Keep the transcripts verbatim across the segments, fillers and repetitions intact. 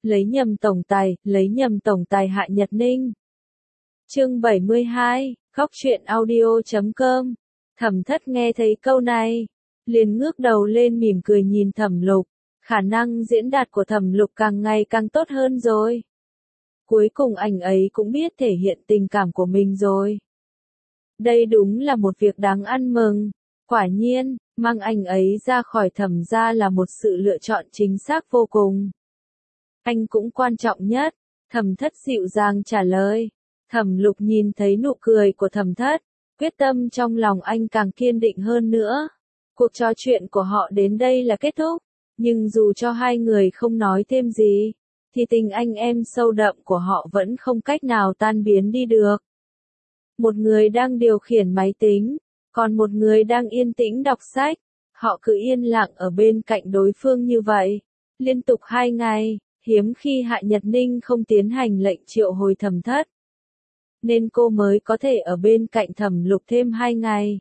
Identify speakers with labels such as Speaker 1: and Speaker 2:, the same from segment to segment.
Speaker 1: lấy nhầm tổng tài, lấy nhầm tổng tài Hạ Nhật Ninh. Chương bảy mươi hai, khóc chuyện audio chấm com. Thẩm Thất nghe thấy câu này, liền ngước đầu lên mỉm cười nhìn Thẩm Lục, khả năng diễn đạt của Thẩm Lục càng ngày càng tốt hơn rồi. Cuối cùng anh ấy cũng biết thể hiện tình cảm của mình rồi. Đây đúng là một việc đáng ăn mừng. Quả nhiên, mang anh ấy ra khỏi Thẩm gia là một sự lựa chọn chính xác vô cùng. Anh cũng quan trọng nhất, Thẩm Thất dịu dàng trả lời. Thẩm Lục nhìn thấy nụ cười của Thẩm Thất, quyết tâm trong lòng anh càng kiên định hơn nữa. Cuộc trò chuyện của họ đến đây là kết thúc, nhưng dù cho hai người không nói thêm gì, thì tình anh em sâu đậm của họ vẫn không cách nào tan biến đi được. Một người đang điều khiển máy tính, còn một người đang yên tĩnh đọc sách, họ cứ yên lặng ở bên cạnh đối phương như vậy, liên tục hai ngày, hiếm khi Hạ Nhật Ninh không tiến hành lệnh triệu hồi Thẩm Thất. Nên cô mới có thể ở bên cạnh Thẩm Lục thêm hai ngày.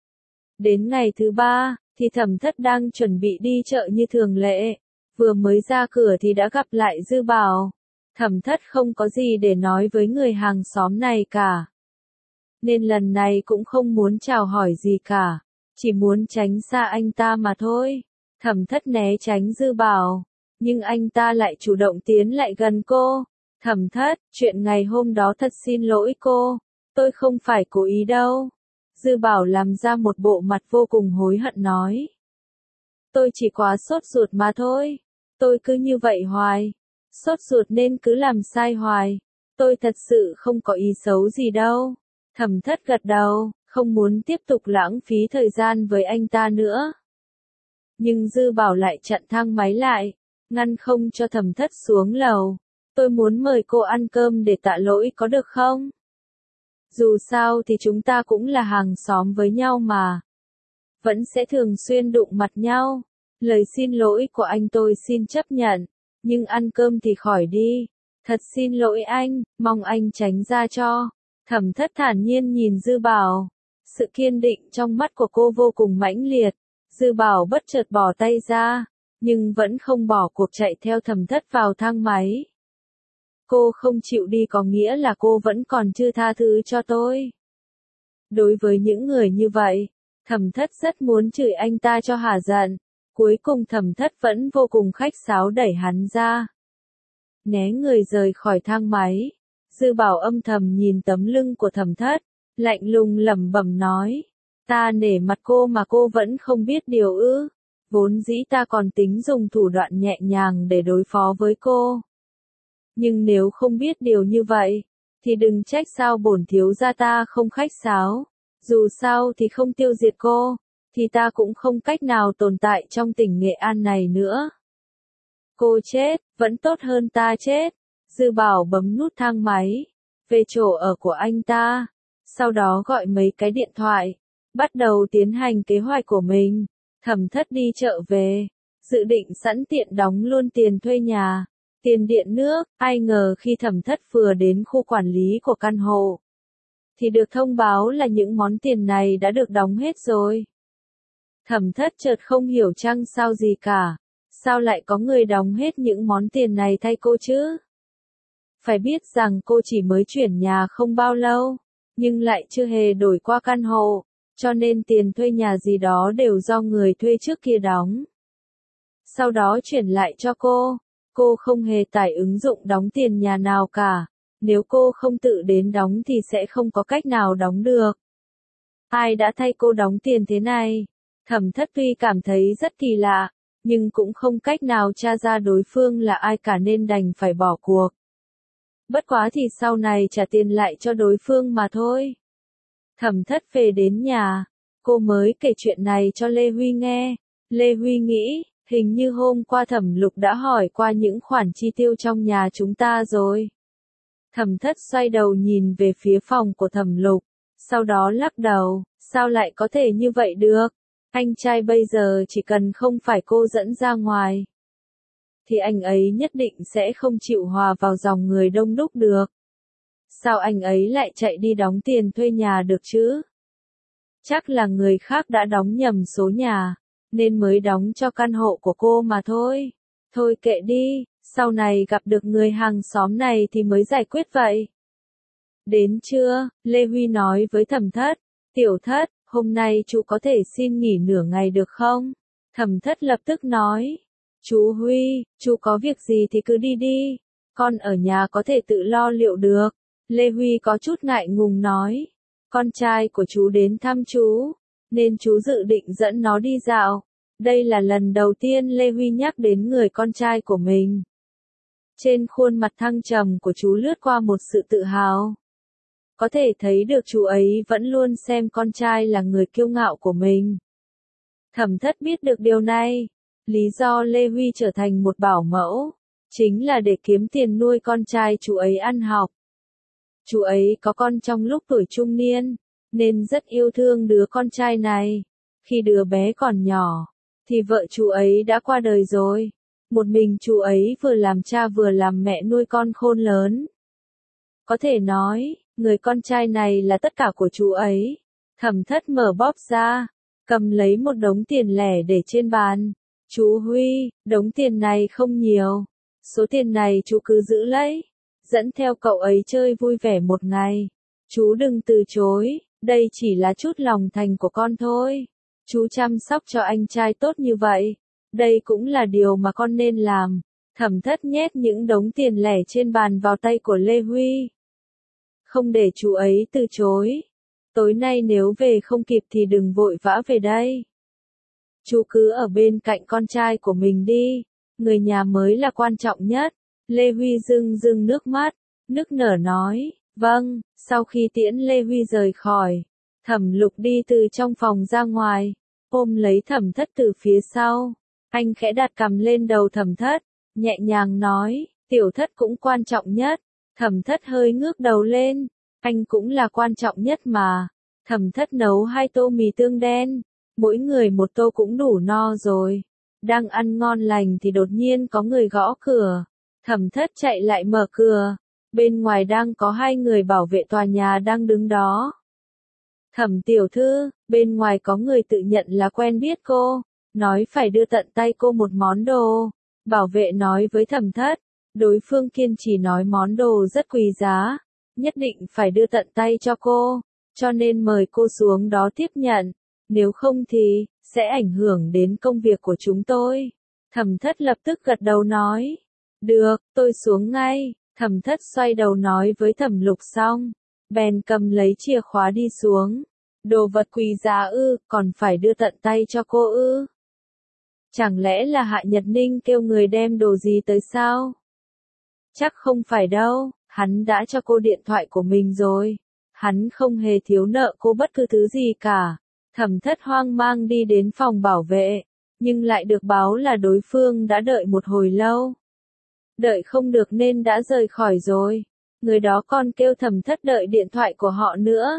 Speaker 1: Đến ngày thứ ba, thì Thẩm Thất đang chuẩn bị đi chợ như thường lệ, vừa mới ra cửa thì đã gặp lại Dư Bảo. Thẩm Thất không có gì để nói với người hàng xóm này cả, nên lần này cũng không muốn chào hỏi gì cả, chỉ muốn tránh xa anh ta mà thôi. Thẩm Thất né tránh Dư Bảo, nhưng anh ta lại chủ động tiến lại gần cô. Thẩm Thất, chuyện ngày hôm đó thật xin lỗi cô, tôi không phải cố ý đâu. Dư Bảo làm ra một bộ mặt vô cùng hối hận nói. Tôi chỉ quá sốt ruột mà thôi, tôi cứ như vậy hoài, sốt ruột nên cứ làm sai hoài, tôi thật sự không có ý xấu gì đâu. Thẩm Thất gật đầu, không muốn tiếp tục lãng phí thời gian với anh ta nữa. Nhưng Dư Bảo lại chặn thang máy lại, ngăn không cho Thẩm Thất xuống lầu. Tôi muốn mời cô ăn cơm để tạ lỗi có được không? Dù sao thì chúng ta cũng là hàng xóm với nhau mà. Vẫn sẽ thường xuyên đụng mặt nhau. Lời xin lỗi của anh tôi xin chấp nhận. Nhưng ăn cơm thì khỏi đi. Thật xin lỗi anh, mong anh tránh ra cho. Thẩm Thất thản nhiên nhìn Dư Bảo. Sự kiên định trong mắt của cô vô cùng mãnh liệt. Dư Bảo bất chợt bỏ tay ra, nhưng vẫn không bỏ cuộc chạy theo Thẩm Thất vào thang máy. Cô không chịu đi có nghĩa là cô vẫn còn chưa tha thứ cho tôi. Đối với những người như vậy, Thẩm Thất rất muốn chửi anh ta cho hả giận. Cuối cùng Thẩm Thất vẫn vô cùng khách sáo đẩy hắn ra, né người rời khỏi thang máy. Dư Bảo âm thầm nhìn tấm lưng của Thẩm Thất, lạnh lùng lẩm bẩm nói. Ta nể mặt cô mà cô vẫn không biết điều ư. Vốn dĩ ta còn tính dùng thủ đoạn nhẹ nhàng để đối phó với cô. Nhưng nếu không biết điều như vậy, thì đừng trách sao bổn thiếu gia ta không khách sáo. Dù sao thì không tiêu diệt cô, thì ta cũng không cách nào tồn tại trong tỉnh Nghệ An này nữa. Cô chết, vẫn tốt hơn ta chết. Dư Bảo bấm nút thang máy, về chỗ ở của anh ta, sau đó gọi mấy cái điện thoại, bắt đầu tiến hành kế hoạch của mình. Thẩm Thất đi chợ về, dự định sẵn tiện đóng luôn tiền thuê nhà, tiền điện nước. Ai ngờ khi Thẩm Thất vừa đến khu quản lý của căn hộ, thì được thông báo là những món tiền này đã được đóng hết rồi. Thẩm Thất chợt không hiểu chăng sao gì cả, sao lại có người đóng hết những món tiền này thay cô chứ? Phải biết rằng cô chỉ mới chuyển nhà không bao lâu, nhưng lại chưa hề đổi qua căn hộ, cho nên tiền thuê nhà gì đó đều do người thuê trước kia đóng. Sau đó chuyển lại cho cô, cô không hề tải ứng dụng đóng tiền nhà nào cả, nếu cô không tự đến đóng thì sẽ không có cách nào đóng được. Ai đã thay cô đóng tiền thế này? Thẩm Thất tuy cảm thấy rất kỳ lạ, nhưng cũng không cách nào tra ra đối phương là ai cả nên đành phải bỏ cuộc. Bất quá thì sau này trả tiền lại cho đối phương mà thôi. Thẩm Thất về đến nhà, cô mới kể chuyện này cho Lê Huy nghe. Lê Huy nghĩ, hình như hôm qua Thẩm Lục đã hỏi qua những khoản chi tiêu trong nhà chúng ta rồi. Thẩm Thất xoay đầu nhìn về phía phòng của Thẩm Lục, sau đó lắc đầu, sao lại có thể như vậy được? Anh trai bây giờ chỉ cần không phải cô dẫn ra ngoài, thì anh ấy nhất định sẽ không chịu hòa vào dòng người đông đúc được. Sao anh ấy lại chạy đi đóng tiền thuê nhà được chứ? Chắc là người khác đã đóng nhầm số nhà, nên mới đóng cho căn hộ của cô mà thôi. Thôi kệ đi, sau này gặp được người hàng xóm này thì mới giải quyết vậy. Đến trưa, Lê Huy nói với Thẩm Thất, tiểu thất, hôm nay chú có thể xin nghỉ nửa ngày được không? Thẩm Thất lập tức nói, chú Huy, chú có việc gì thì cứ đi đi, con ở nhà có thể tự lo liệu được. Lê Huy có chút ngại ngùng nói, con trai của chú đến thăm chú, nên chú dự định dẫn nó đi dạo. Đây là lần đầu tiên Lê Huy nhắc đến người con trai của mình. Trên khuôn mặt thăng trầm của chú lướt qua một sự tự hào. Có thể thấy được chú ấy vẫn luôn xem con trai là người kiêu ngạo của mình. Thẩm Thất biết được điều này. Lý do Lê Huy trở thành một bảo mẫu, chính là để kiếm tiền nuôi con trai chú ấy ăn học. Chú ấy có con trong lúc tuổi trung niên, nên rất yêu thương đứa con trai này. Khi đứa bé còn nhỏ, thì vợ chú ấy đã qua đời rồi. Một mình chú ấy vừa làm cha vừa làm mẹ nuôi con khôn lớn. Có thể nói, người con trai này là tất cả của chú ấy. Thẩm Thất mở bóp ra, cầm lấy một đống tiền lẻ để trên bàn. Chú Huy, đống tiền này không nhiều. Số tiền này chú cứ giữ lấy. Dẫn theo cậu ấy chơi vui vẻ một ngày. Chú đừng từ chối, đây chỉ là chút lòng thành của con thôi. Chú chăm sóc cho anh trai tốt như vậy. Đây cũng là điều mà con nên làm. Thẩm Thất nhét những đống tiền lẻ trên bàn vào tay của Lê Huy. Không để chú ấy từ chối. Tối nay nếu về không kịp thì đừng vội vã về đây. Chú cứ ở bên cạnh con trai của mình đi. Người nhà mới là quan trọng nhất. Lê Huy rưng rưng nước mắt, nức nở nói, vâng. Sau khi tiễn Lê Huy rời khỏi, Thẩm Lục đi từ trong phòng ra ngoài, ôm lấy Thẩm Thất từ phía sau. Anh khẽ đặt cằm lên đầu Thẩm Thất, nhẹ nhàng nói, tiểu thất cũng quan trọng nhất. Thẩm Thất hơi ngước đầu lên, anh cũng là quan trọng nhất mà. Thẩm Thất nấu hai tô mì tương đen, mỗi người một tô cũng đủ no rồi. Đang ăn ngon lành thì đột nhiên có người gõ cửa. Thẩm Thất chạy lại mở cửa. Bên ngoài đang có hai người bảo vệ tòa nhà đang đứng đó. Thẩm tiểu thư, bên ngoài có người tự nhận là quen biết cô, nói phải đưa tận tay cô một món đồ. Bảo vệ nói với Thẩm Thất, đối phương kiên trì nói món đồ rất quý giá, nhất định phải đưa tận tay cho cô, cho nên mời cô xuống đó tiếp nhận, nếu không thì, sẽ ảnh hưởng đến công việc của chúng tôi. Thẩm Thất lập tức gật đầu nói, được, tôi xuống ngay. Thẩm Thất xoay đầu nói với Thẩm Lục xong, bèn cầm lấy chìa khóa đi xuống. Đồ vật quý giá ư, còn phải đưa tận tay cho cô ư? Chẳng lẽ là Hạ Nhật Ninh kêu người đem đồ gì tới sao? Chắc không phải đâu, hắn đã cho cô điện thoại của mình rồi. Hắn không hề thiếu nợ cô bất cứ thứ gì cả. Thẩm Thất hoang mang đi đến phòng bảo vệ, nhưng lại được báo là đối phương đã đợi một hồi lâu. Đợi không được nên đã rời khỏi rồi. Người đó còn kêu Thẩm Thất đợi điện thoại của họ nữa.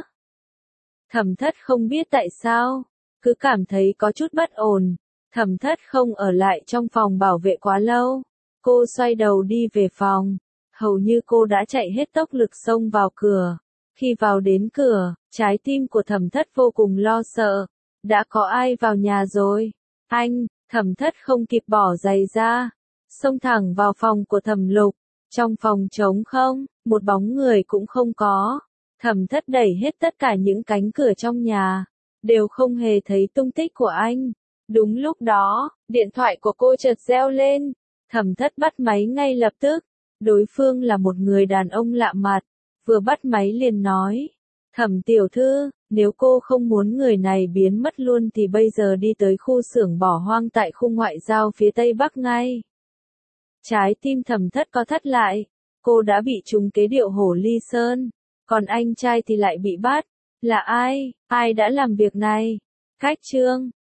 Speaker 1: Thẩm Thất không biết tại sao, cứ cảm thấy có chút bất ổn. Thẩm Thất không ở lại trong phòng bảo vệ quá lâu. Cô xoay đầu đi về phòng. Hầu như cô đã chạy hết tốc lực xông vào cửa. Khi vào đến cửa, trái tim của Thẩm Thất vô cùng lo sợ. Đã có ai vào nhà rồi? Anh, Thẩm Thất không kịp bỏ giày ra. Xông thẳng vào phòng của Thẩm Lục. Trong phòng trống không, một bóng người cũng không có. Thẩm Thất đẩy hết tất cả những cánh cửa trong nhà, đều không hề thấy tung tích của anh. Đúng lúc đó, điện thoại của cô chợt reo lên. Thẩm Thất bắt máy ngay lập tức. Đối phương là một người đàn ông lạ mặt, vừa bắt máy liền nói, Thẩm tiểu thư, nếu cô không muốn người này biến mất luôn thì bây giờ đi tới khu xưởng bỏ hoang tại khu ngoại giao phía Tây Bắc ngay. Trái tim Thẩm Thất co thắt lại, cô đã bị trúng kế điệu hổ ly sơn, còn anh trai thì lại bị bắt. Là ai, ai đã làm việc này? Khách trương,